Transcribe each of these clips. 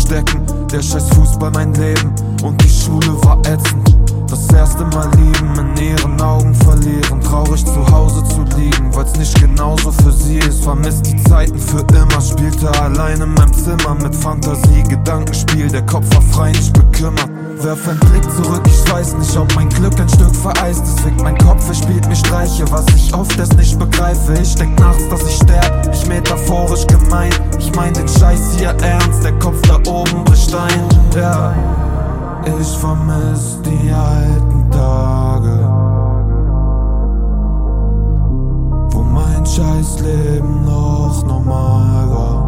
verstecken. Der scheiß Fußball mein Leben und die Schule war ätzend. Das erste Mal lieben, in ihren Augen verlieren. Traurig zu Hause zu liegen, weil's nicht genauso für sie ist. Vermisst die Zeiten für immer, spielte allein in meinem Zimmer mit Fantasie, Gedankenspiel, der Kopf war frei, nicht bekümmert. Werf einen Blick zurück, ich weiß nicht, ob mein Glück ein Stück vereist ist. Fickt mein Kopf, er spielt mir Streiche, was ich oft erst nicht begreife. Ich denk nachts, dass ich sterb, ich metaphorisch gemeint. Ich mein den Scheiß hier ernst, der Kopf da oben bricht ein. Ja, ich vermiss die alten Tage, wo mein Scheißleben noch normal war.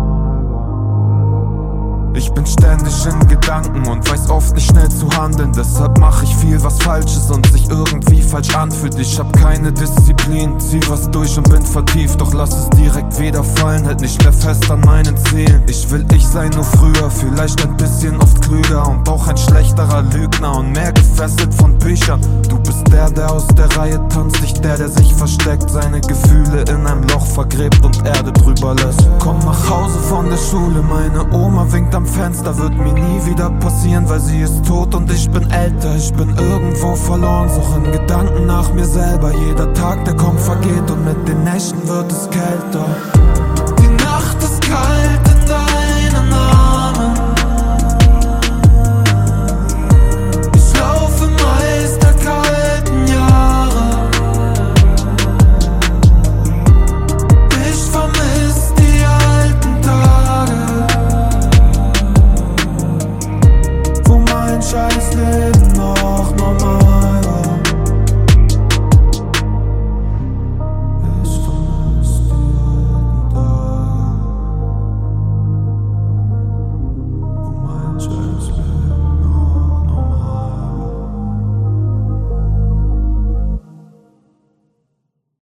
Ich bin ständig in Gedanken und weiß oft nicht schnell zu handeln. Deshalb mach ich viel, was falsch ist und sich irgendwie falsch anfühlt. Ich hab keine Disziplin, zieh was durch und bin vertieft. Doch lass es direkt wieder fallen, halt nicht mehr fest an meinen Zielen. Ich will ich sein, nur früher, vielleicht ein bisschen oft klüger. Und auch ein schlechterer Lügner und mehr gefesselt von Büchern. Du bist der aus der Reihe tanzt, nicht der sich versteckt. Seine Gefühle in einem Loch vergräbt und Erde drüber lässt. Komm nach Hause von der Schule, meine Oma winkt am Fenster, wird mir nie wieder passieren, weil sie ist tot und ich bin älter. Ich bin irgendwo verloren, such in Gedanken nach mir selber. Jeder Tag, der kommt, vergeht und mit den Nächten wird es kälter.